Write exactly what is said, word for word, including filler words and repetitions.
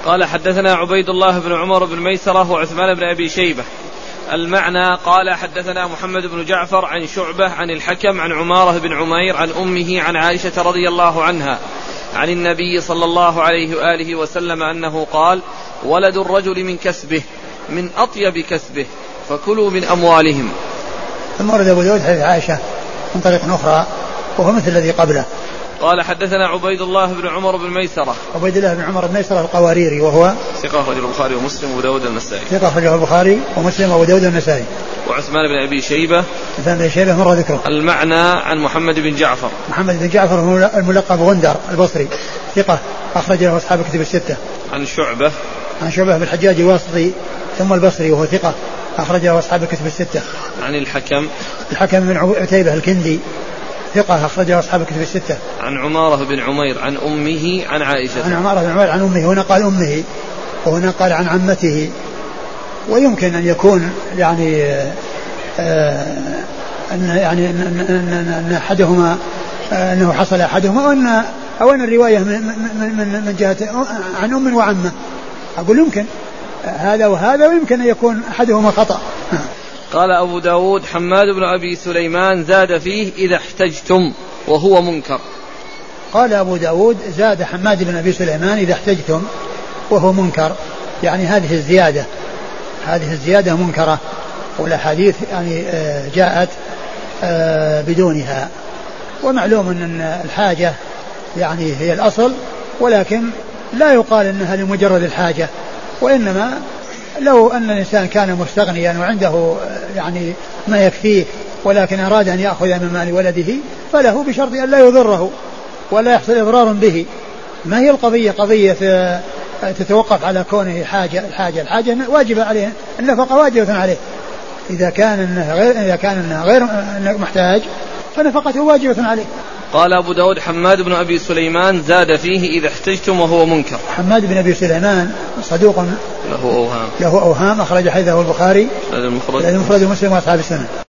قال حدثنا عبيد الله بن عمر بن ميسرة وعثمان بن أبي شيبة. المعنى قال حدثنا محمد بن جعفر عن شعبة عن الحكم عن عمارة بن عمير عن أمه عن عائشة رضي الله عنها عن النبي صلى الله عليه وآله وسلم أنه قال ولد الرجل من كسبه من أطيب كسبه فكلوا من أموالهم. ثم ورد أبو داود حديث عائشة من طريق أخرى وهو مثل الذي قبله. قال حدثنا عبيد الله بن عمر بن ميسرة. عبيد الله بن عمر بن ميسرة القواريري وهو ثقة أخرجه البخاري ومسلم وأبو داود النسائي. ثقة أخرجه البخاري ومسلم وأبو داود النسائي. وعثمان بن أبي شيبة. عثمان بن شيبة مر ذكره. المعنى عن محمد بن جعفر. محمد بن جعفر هو الملقب غندر البصري ثقة أخرج له أصحاب الكتب الستة. عن شعبة. عن شعبة بن الحجاج الواسطي ثم البصري وهو ثقة أخرج له أصحاب الكتب الستة. عن الحكم. الحكم بن عتيبة الكندي ثقة أخرجه أصحاب الكتب الستة. عن عمارة بن عمير عن أمه عن عائشة. عن عمارة بن عمير عن أمه. هنا قال أمه وهنا قال عن عمته. ويمكن أن يكون يعني آه أن يعني أن, أن, أن أحدهما آه أنه حصل أحدهما أو أن أو أن الرواية من من من, من جهة عن أم وعمة. أقول يمكن هذا وهذا ويمكن أن يكون أحدهما خطأ. قال أبو داود حماد بن أبي سليمان زاد فيه إذا احتجتم وهو منكر. قال أبو داود زاد حماد بن أبي سليمان إذا احتجتم وهو منكر يعني هذه الزيادة هذه الزيادة منكرة والأحاديث يعني جاءت بدونها. ومعلوم أن الحاجة يعني هي الأصل ولكن لا يقال أنها لمجرد الحاجة وإنما لو أن الإنسان كان مستغنيا وعنده يعني ما يكفيه ولكن أراد أن يأخذ من مال ولده فله بشرط أن لا يضره ولا يحصل إضرار به. ما هي القضية قضية تتوقف على كونه حاجة الحاجة الحاجة واجبة عليه النفقة واجبة عليه. إذا كان إنه غير إذا كان إنه غير محتاج فنفقته واجبة عليه. قال أبو داود حماد بن أبي سليمان زاد فيه إذا احتجتم وهو منكر. حماد بن أبي سليمان صدوق له أوهام له أوهام أخرج حديثه البخاري المفرد ومسلم وأصحاب السنة.